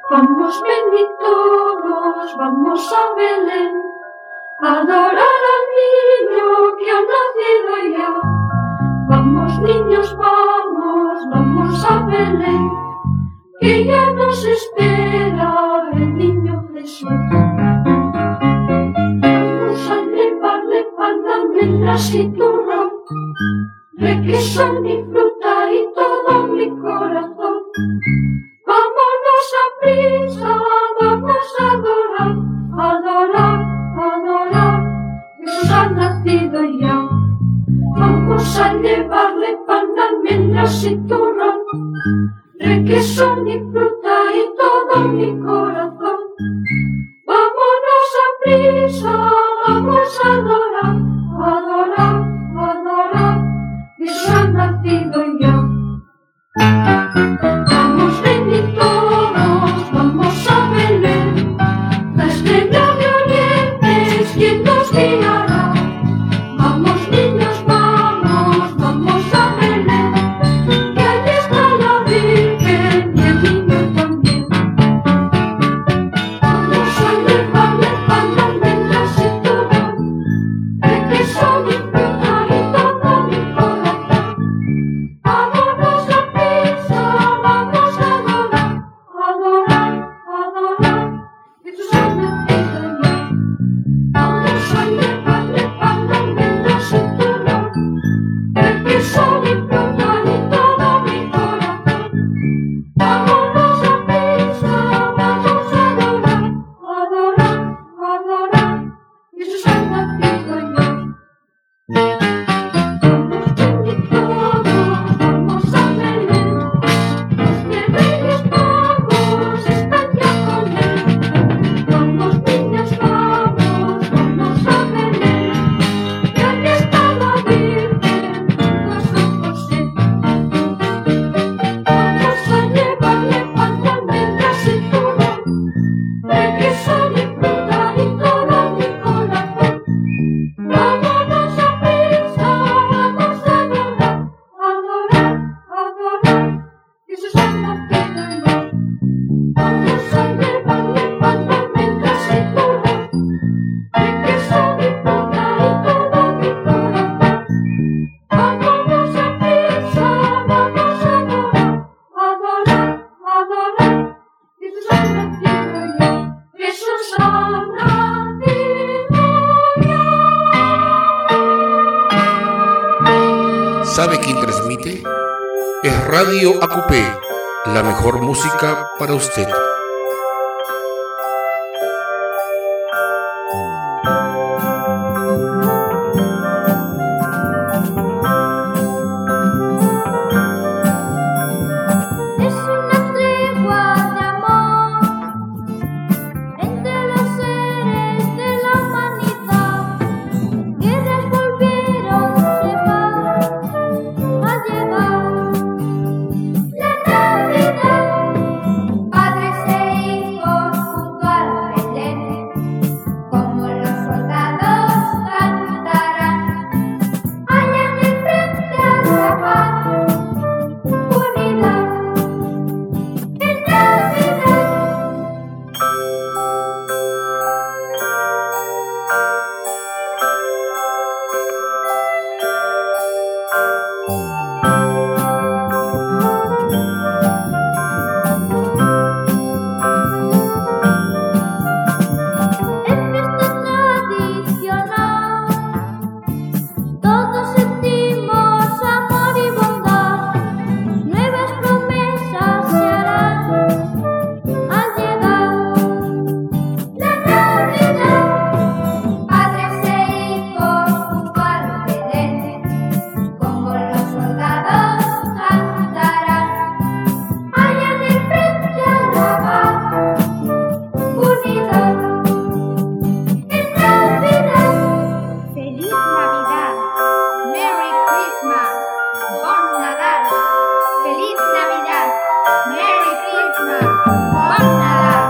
Vamos, ven y todos, vamos a Belén, a adorar al niño que ha nacido ya. Vamos, niños, vamos a Belén, que ya nos espera el niño Jesús. Vamos a llevarle pan, almendras y turrón, requesón y fruta y todo mi corazón. Vámonos a prisa, vamos a adorar, adorar, adorar, Jesús ha nacido ya. Vamos a llevarle pan, almendras y turrón, requesón y fruta y todo mi corazón. Vámonos a prisa, vamos a adorar, adorar, adorar, Jesús ha nacido ya. Vamos, ven y todos, vamos a Belén, la estrella de Oriente es quien nos guiará. Vamos, niños, vamos a Belén, que allí está la Virgen y el niño también. Vamos a llevarle pan, almendras y turrón, requesón y fruta y todo mi corazón. Vámonos a prisa, vamos a adorar, adorar, adorar, Jesús ha nacido ya. Vamos a llevarle pan, almendras y turrón, requesón y fruta y todo mi corazón. Vámonos a prisa, vamos a adorar, adorar, adorar, Jesús ha nacido ya. Vamos, ven y todos, vamos a Belén, los que Reyes Magos están ya con él. Vamos, niños, vamos a Belén, que allí está la Virgen junto a San José. Vamos a llevarle pan, almendras y turrón, requesón y fruta y todo mi corazón. Vámonos a prisa, vamos a adorar, adorar, adorar, Jesús ha nacido ya. Vamos a llevarle pan, almendras y turrón, requesón y fruta y todo mi corazón. Vámonos a prisa, vamos a adorar, adorar, adorar, Jesús ha nacido ya. Jesús ha nacido ya. ¿Sabe quién transmite? Es Radio ACUPE, la mejor música para usted. Es una tregua de amor entre los seres de la humanidad. Guerras volvieron a llegar. La Navidad, padres e hijos junto al Belén, como los soldados cantarán. Allá en el frente a la paz, unidad. En Navidad. Es fiesta tradicional, todos sentimos amor y bondad, nuevas promesas se harán al llegar. La Navidad, padres e hijos junto al Belén, como los soldados cantarán. Allá en el frente a la paz, unidad. En Navidad. Feliz Navidad, Merry Christmas, Bon Nadal. Feliz Navidad, Merry Christmas, Bon Nadal.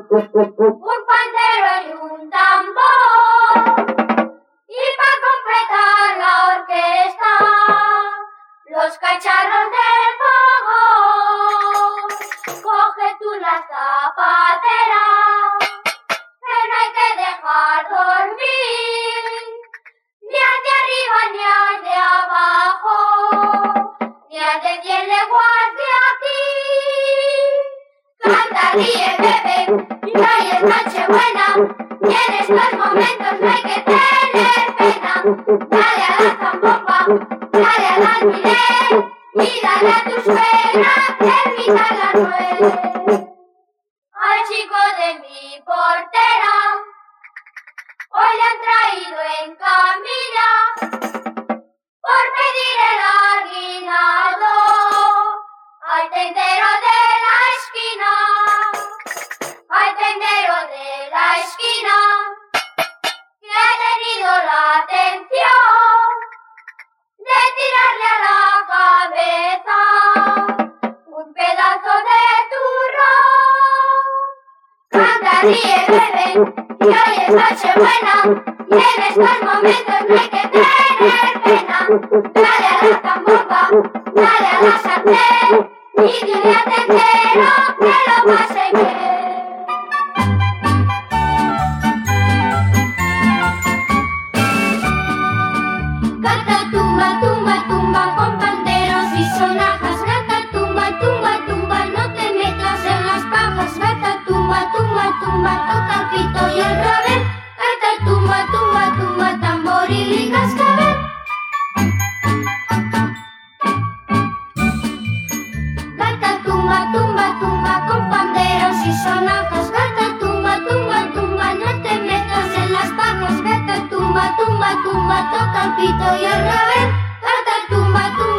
un pandero y un tambor. Y para completar la orquesta, los cacharros del fogón. Coge tú la zapatera, que no hay que dejar dormir, ni al de arriba ni al de abajo, ni al de 10 leguas de aquí. Canta, ríe, bebe, y no hay Nochebuena, y en estos momentos no hay que tener pena. Dale a la zambomba, dale al alfiler, y dale a tu suegra, permita la nuez. Al chico de mi portera, hoy le han traído en camilla, por pedir el aguinaldo, al tendero de la esquina, al tendero de la esquina, que ha tenido la atención de tirarle a la cabeza un pedazo de turrón. Canta, ríe, bebe, y hoy es Nochebuena, y en estos momentos no hay que tener pena. Dale a la zambomba, dale a la sartén, y dile al tendero que lo pase bien. Gata tumba, tumba, tumba, con panderos y sonajas. Gata tumba, tumba, tumba, no te metas en las pajas. Gata tumba, tumba, tumba, toca el pito y el rabel. Gata tumba, tumba, tumba, tamboril y cascabel. Gata tumba, tumba, tumba, con panderos y sonajas. Gata tumba, tumba, tumba, no te metas en las pajas. Gata tumba, tumba, tumba, toca el pito y el rabel. Gata tumba, tumba.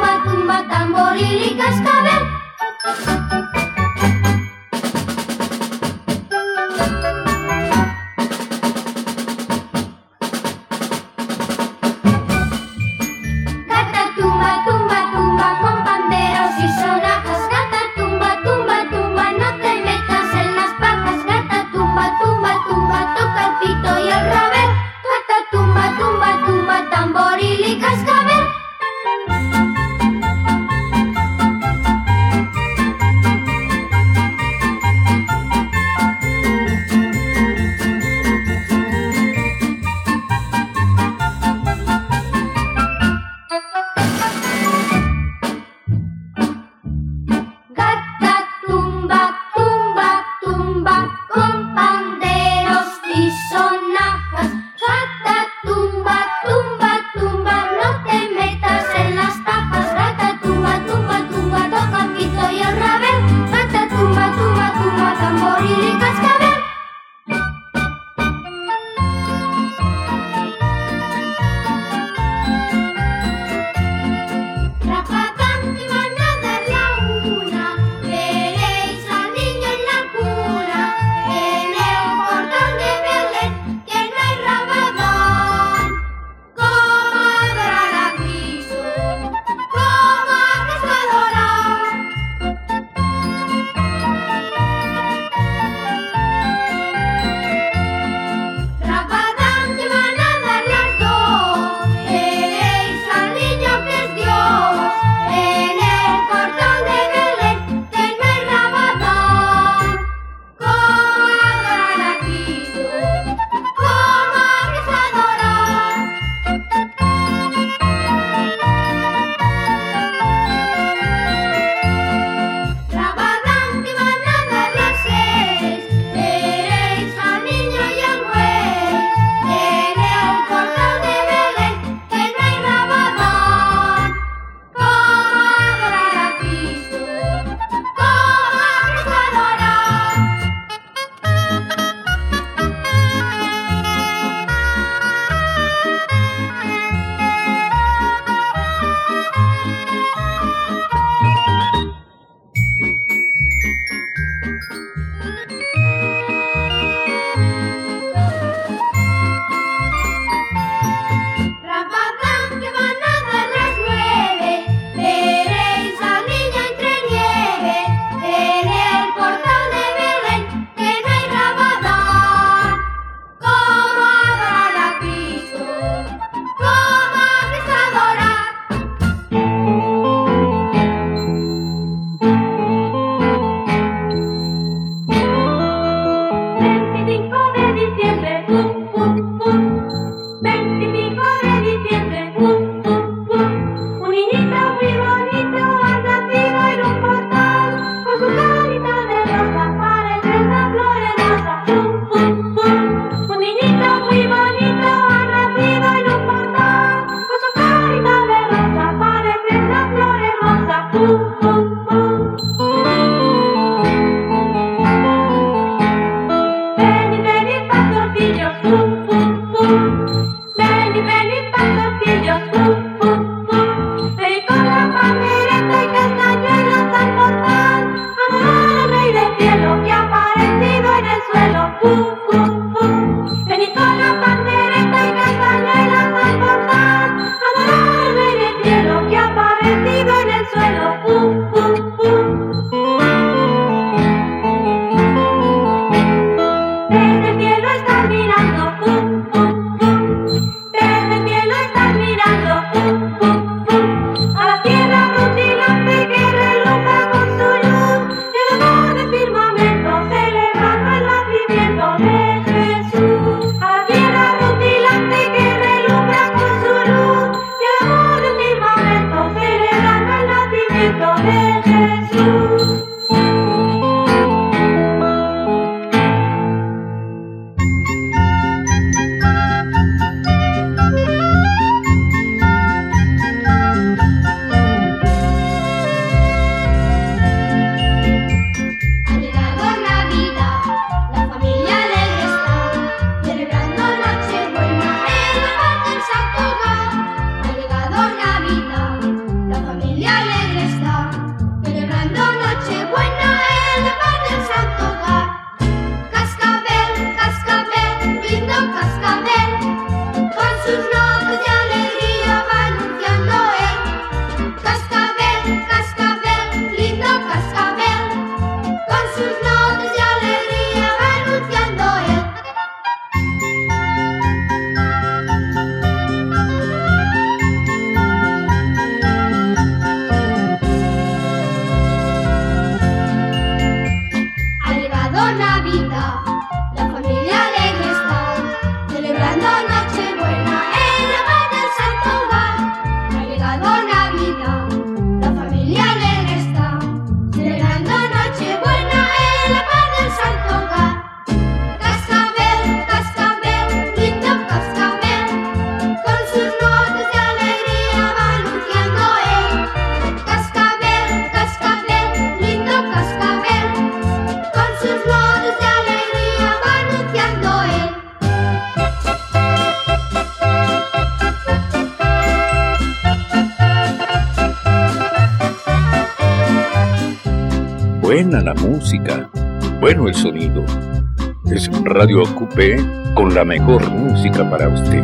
nacimiento de Jesús. Buena la música, bueno el sonido. Es Radio Acupé con la mejor música para usted.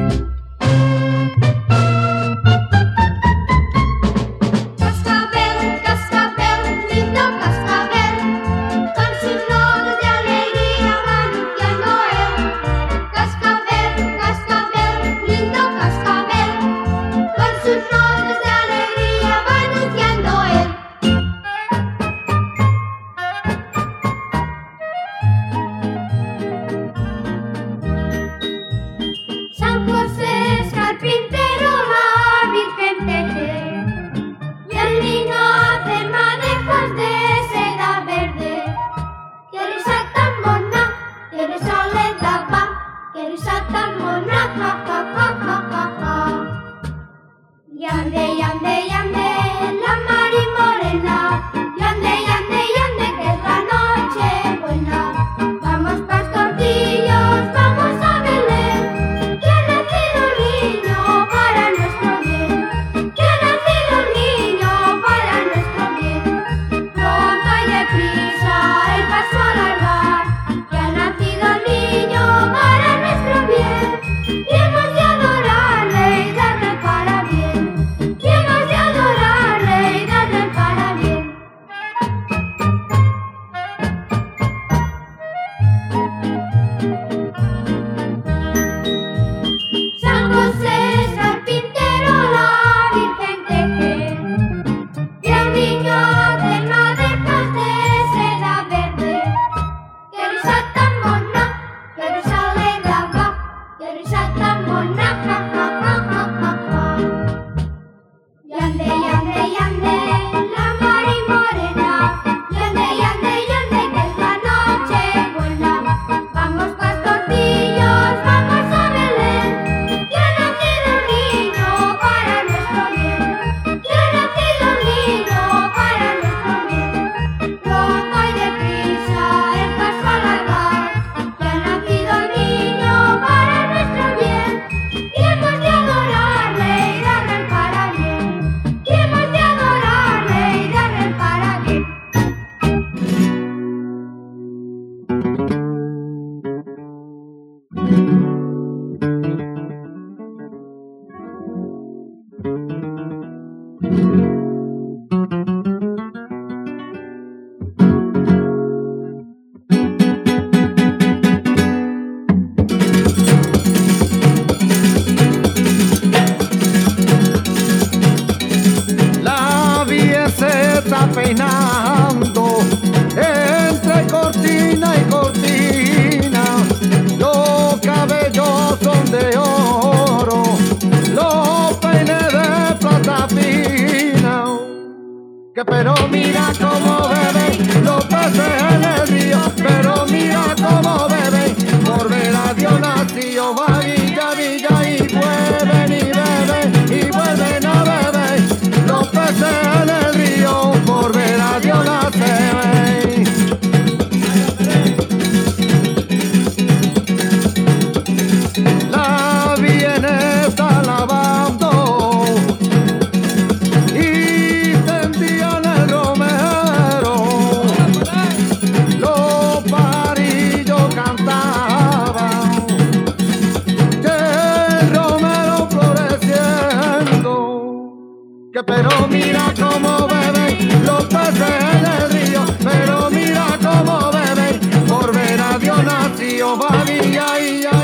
Peinando entre cortina y cortina, los cabellos son de oro, los peines de plata fina. que pero mira cómo beben los peces en el río, pero mira cómo beben, por ver a Dios nació, va Villa, Villa y vuelven a beber, los peces en el río, por ver a Dios nacer. La viene está lavando y tendían el romero, los parillos cantaban, que el romero floreciendo, que pero mira cómo beben los peces en el río, pero mira cómo beben, por ver a Dios nació, va Villa y